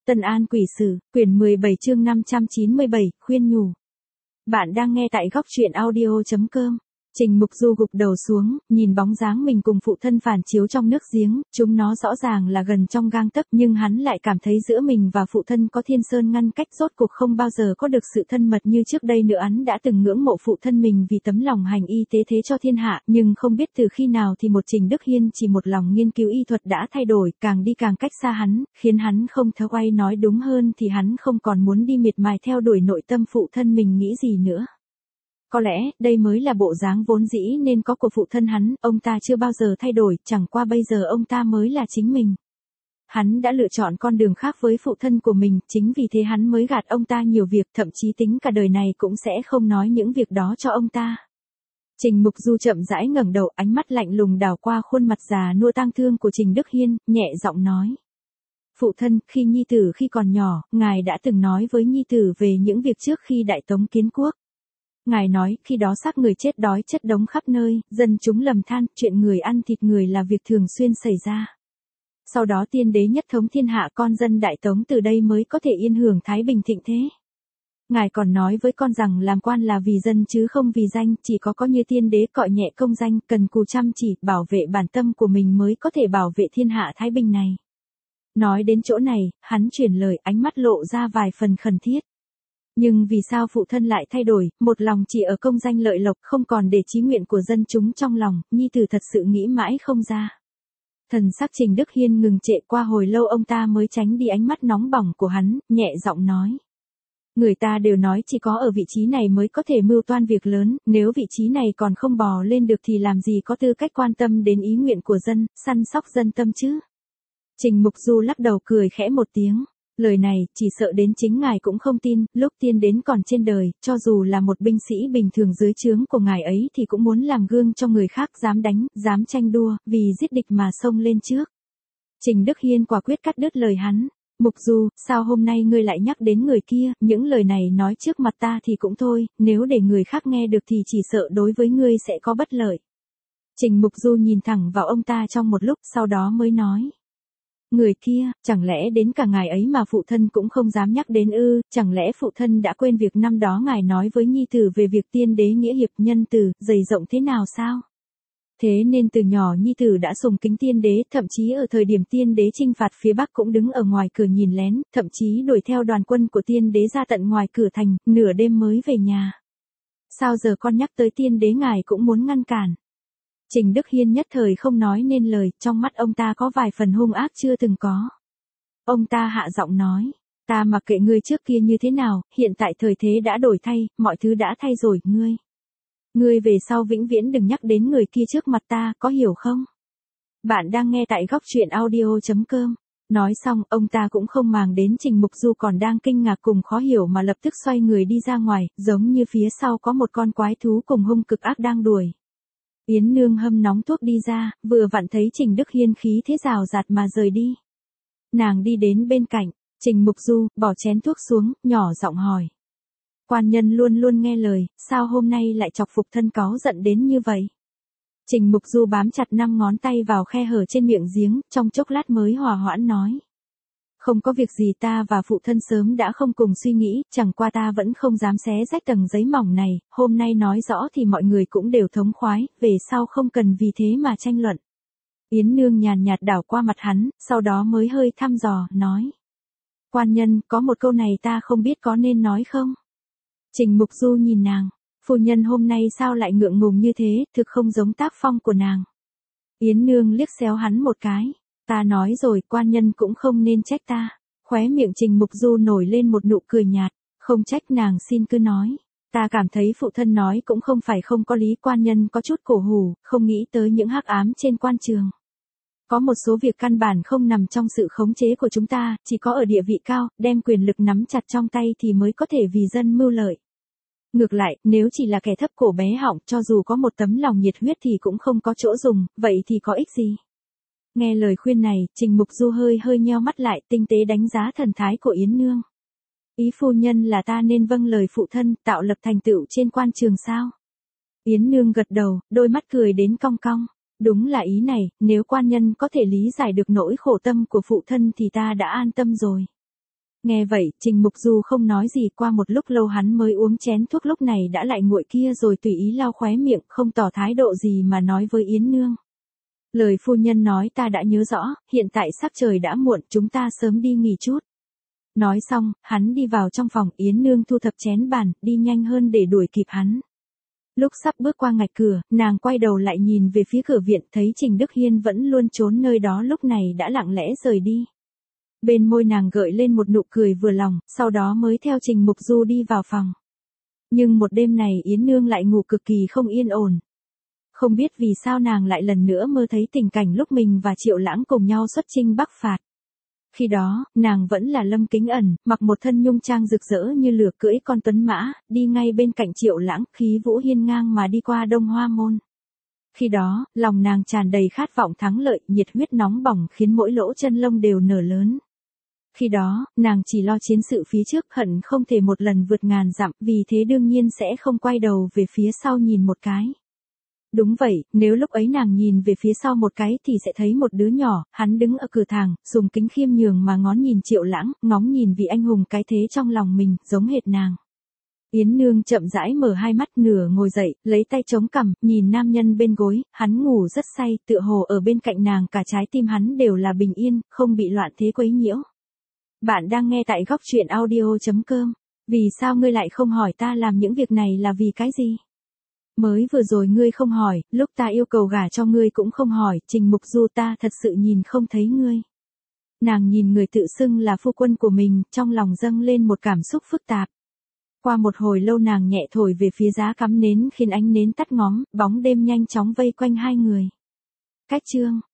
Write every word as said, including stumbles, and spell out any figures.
Tân An Quỷ Sử, quyển mười bảy chương năm trăm chín mươi bảy, khuyên nhủ. Bạn đang nghe tại góc truyện audio chấm com. Trình Mục Du gục đầu xuống, nhìn bóng dáng mình cùng phụ thân phản chiếu trong nước giếng, chúng nó rõ ràng là gần trong gang tấc, nhưng hắn lại cảm thấy giữa mình và phụ thân có thiên sơn ngăn cách, rốt cuộc không bao giờ có được sự thân mật như trước đây nữa. Hắn đã từng ngưỡng mộ phụ thân mình vì tấm lòng hành y tế thế cho thiên hạ, nhưng không biết từ khi nào thì một Trình Đức Hiên chỉ một lòng nghiên cứu y thuật đã thay đổi, càng đi càng cách xa hắn, khiến hắn không thấu quay, nói đúng hơn thì hắn không còn muốn đi miệt mài theo đuổi nội tâm phụ thân mình nghĩ gì nữa. Có lẽ, đây mới là bộ dáng vốn dĩ nên có của phụ thân hắn, ông ta chưa bao giờ thay đổi, chẳng qua bây giờ ông ta mới là chính mình. Hắn đã lựa chọn con đường khác với phụ thân của mình, chính vì thế hắn mới gạt ông ta nhiều việc, thậm chí tính cả đời này cũng sẽ không nói những việc đó cho ông ta. Trình Mục Du chậm rãi ngẩng đầu, ánh mắt lạnh lùng đảo qua khuôn mặt già nua tang thương của Trình Đức Hiên, nhẹ giọng nói. Phụ thân, khi nhi tử khi còn nhỏ, ngài đã từng nói với nhi tử về những việc trước khi Đại Tống kiến quốc. Ngài nói, khi đó xác người chết đói chất đống khắp nơi, dân chúng lầm than, chuyện người ăn thịt người là việc thường xuyên xảy ra. Sau đó tiên đế nhất thống thiên hạ, con dân Đại Tống từ đây mới có thể yên hưởng thái bình thịnh thế. Ngài còn nói với con rằng làm quan là vì dân chứ không vì danh, chỉ có có như tiên đế cọi nhẹ công danh, cần cù chăm chỉ, bảo vệ bản tâm của mình mới có thể bảo vệ thiên hạ thái bình này. Nói đến chỗ này, hắn chuyển lời, ánh mắt lộ ra vài phần khẩn thiết. Nhưng vì sao phụ thân lại thay đổi, một lòng chỉ ở công danh lợi lộc, không còn để chí nguyện của dân chúng trong lòng, nhi tử thật sự nghĩ mãi không ra. Thần sắc Trình Đức Hiên ngừng trệ, qua hồi lâu ông ta mới tránh đi ánh mắt nóng bỏng của hắn, nhẹ giọng nói. Người ta đều nói chỉ có ở vị trí này mới có thể mưu toan việc lớn, nếu vị trí này còn không bò lên được thì làm gì có tư cách quan tâm đến ý nguyện của dân, săn sóc dân tâm chứ. Trình Mục Du lắc đầu cười khẽ một tiếng. Lời này, chỉ sợ đến chính ngài cũng không tin, lúc tiên đến còn trên đời, cho dù là một binh sĩ bình thường dưới trướng của ngài ấy thì cũng muốn làm gương cho người khác, dám đánh, dám tranh đua, vì giết địch mà xông lên trước. Trình Đức Hiên quả quyết cắt đứt lời hắn. Mục Du, sao hôm nay ngươi lại nhắc đến người kia, những lời này nói trước mặt ta thì cũng thôi, nếu để người khác nghe được thì chỉ sợ đối với ngươi sẽ có bất lợi. Trình Mục Du nhìn thẳng vào ông ta trong một lúc, sau đó mới nói. Người kia, chẳng lẽ đến cả ngài ấy mà phụ thân cũng không dám nhắc đến ư, chẳng lẽ phụ thân đã quên việc năm đó ngài nói với nhi tử về việc tiên đế nghĩa hiệp nhân từ, dày rộng thế nào sao? Thế nên từ nhỏ nhi tử đã sùng kính tiên đế, thậm chí ở thời điểm tiên đế chinh phạt phía Bắc cũng đứng ở ngoài cửa nhìn lén, thậm chí đuổi theo đoàn quân của tiên đế ra tận ngoài cửa thành, nửa đêm mới về nhà. Sao giờ con nhắc tới tiên đế ngài cũng muốn ngăn cản? Trình Đức Hiên nhất thời không nói nên lời, trong mắt ông ta có vài phần hung ác chưa từng có. Ông ta hạ giọng nói, ta mặc kệ ngươi trước kia như thế nào, hiện tại thời thế đã đổi thay, mọi thứ đã thay rồi, ngươi. Ngươi về sau vĩnh viễn đừng nhắc đến người kia trước mặt ta, có hiểu không? Bạn đang nghe tại góc truyện audio chấm com. Nói xong, ông ta cũng không màng đến Trình Mục Du còn đang kinh ngạc cùng khó hiểu mà lập tức xoay người đi ra ngoài, giống như phía sau có một con quái thú cùng hung cực ác đang đuổi. Yến Nương hâm nóng thuốc đi ra, vừa vặn thấy Trình Đức Hiên khí thế rào rạt mà rời đi. Nàng đi đến bên cạnh, Trình Mục Du, bỏ chén thuốc xuống, nhỏ giọng hỏi. Quan nhân luôn luôn nghe lời, sao hôm nay lại chọc phục thân cáu giận đến như vậy? Trình Mục Du bám chặt năm ngón tay vào khe hở trên miệng giếng, trong chốc lát mới hòa hoãn nói. Không có việc gì, ta và phụ thân sớm đã không cùng suy nghĩ, chẳng qua ta vẫn không dám xé rách tầng giấy mỏng này, hôm nay nói rõ thì mọi người cũng đều thống khoái, về sau không cần vì thế mà tranh luận. Yến Nương nhàn nhạt đảo qua mặt hắn, sau đó mới hơi thăm dò, nói. Quan nhân, có một câu này ta không biết có nên nói không? Trình Mục Du nhìn nàng, phu nhân hôm nay sao lại ngượng ngùng như thế, thực không giống tác phong của nàng. Yến Nương liếc xéo hắn một cái. Ta nói rồi, quan nhân cũng không nên trách ta. Khóe miệng Trình Mục Du nổi lên một nụ cười nhạt, không trách nàng xin cứ nói. Ta cảm thấy phụ thân nói cũng không phải không có lý, quan nhân có chút cổ hủ, không nghĩ tới những hắc ám trên quan trường. Có một số việc căn bản không nằm trong sự khống chế của chúng ta, chỉ có ở địa vị cao, đem quyền lực nắm chặt trong tay thì mới có thể vì dân mưu lợi. Ngược lại, nếu chỉ là kẻ thấp cổ bé họng, cho dù có một tấm lòng nhiệt huyết thì cũng không có chỗ dùng, vậy thì có ích gì? Nghe lời khuyên này, Trình Mục Du hơi hơi nheo mắt lại, tinh tế đánh giá thần thái của Yến Nương. Ý phu nhân là ta nên vâng lời phụ thân, tạo lập thành tựu trên quan trường sao? Yến Nương gật đầu, đôi mắt cười đến cong cong. Đúng là ý này, nếu quan nhân có thể lý giải được nỗi khổ tâm của phụ thân thì ta đã an tâm rồi. Nghe vậy, Trình Mục Du không nói gì, qua một lúc lâu hắn mới uống chén thuốc lúc này đã lại nguội kia rồi tùy ý lau khóe miệng, không tỏ thái độ gì mà nói với Yến Nương. Lời phu nhân nói ta đã nhớ rõ, hiện tại sắp trời đã muộn, chúng ta sớm đi nghỉ chút. Nói xong, hắn đi vào trong phòng, Yến Nương thu thập chén bàn, đi nhanh hơn để đuổi kịp hắn. Lúc sắp bước qua ngạch cửa, nàng quay đầu lại nhìn về phía cửa viện, thấy Trình Đức Hiên vẫn luôn trốn nơi đó lúc này đã lặng lẽ rời đi. Bên môi nàng gợi lên một nụ cười vừa lòng, sau đó mới theo Trình Mục Du đi vào phòng. Nhưng một đêm này Yến Nương lại ngủ cực kỳ không yên ổn. Không biết vì sao nàng lại lần nữa mơ thấy tình cảnh lúc mình và Triệu Lãng cùng nhau xuất chinh Bắc phạt. Khi đó, nàng vẫn là Lâm Kính Ẩn, mặc một thân nhung trang rực rỡ như lửa, cưỡi con tuấn mã, đi ngay bên cạnh Triệu Lãng, khí vũ hiên ngang mà đi qua Đông Hoa Môn. Khi đó, lòng nàng tràn đầy khát vọng thắng lợi, nhiệt huyết nóng bỏng khiến mỗi lỗ chân lông đều nở lớn. Khi đó, nàng chỉ lo chiến sự phía trước, hận không thể một lần vượt ngàn dặm, vì thế đương nhiên sẽ không quay đầu về phía sau nhìn một cái. Đúng vậy, nếu lúc ấy nàng nhìn về phía sau một cái thì sẽ thấy một đứa nhỏ, hắn đứng ở cửa thang, dùng kính khiêm nhường mà ngó nhìn Triệu Lãng, ngóng nhìn vị anh hùng cái thế trong lòng mình, giống hệt nàng. Yến Nương chậm rãi mở hai mắt, nửa ngồi dậy, lấy tay chống cằm, nhìn nam nhân bên gối, hắn ngủ rất say, tựa hồ ở bên cạnh nàng cả trái tim hắn đều là bình yên, không bị loạn thế quấy nhiễu. Bạn đang nghe tại góc truyện audio chấm com. Vì sao ngươi lại không hỏi ta làm những việc này là vì cái gì? Mới vừa rồi ngươi không hỏi, lúc ta yêu cầu gả cho ngươi cũng không hỏi, Trình Mục Du ta thật sự nhìn không thấy ngươi. Nàng nhìn người tự xưng là phu quân của mình, trong lòng dâng lên một cảm xúc phức tạp. Qua một hồi lâu nàng nhẹ thổi về phía giá cắm nến khiến ánh nến tắt ngóm, bóng đêm nhanh chóng vây quanh hai người. Cách chương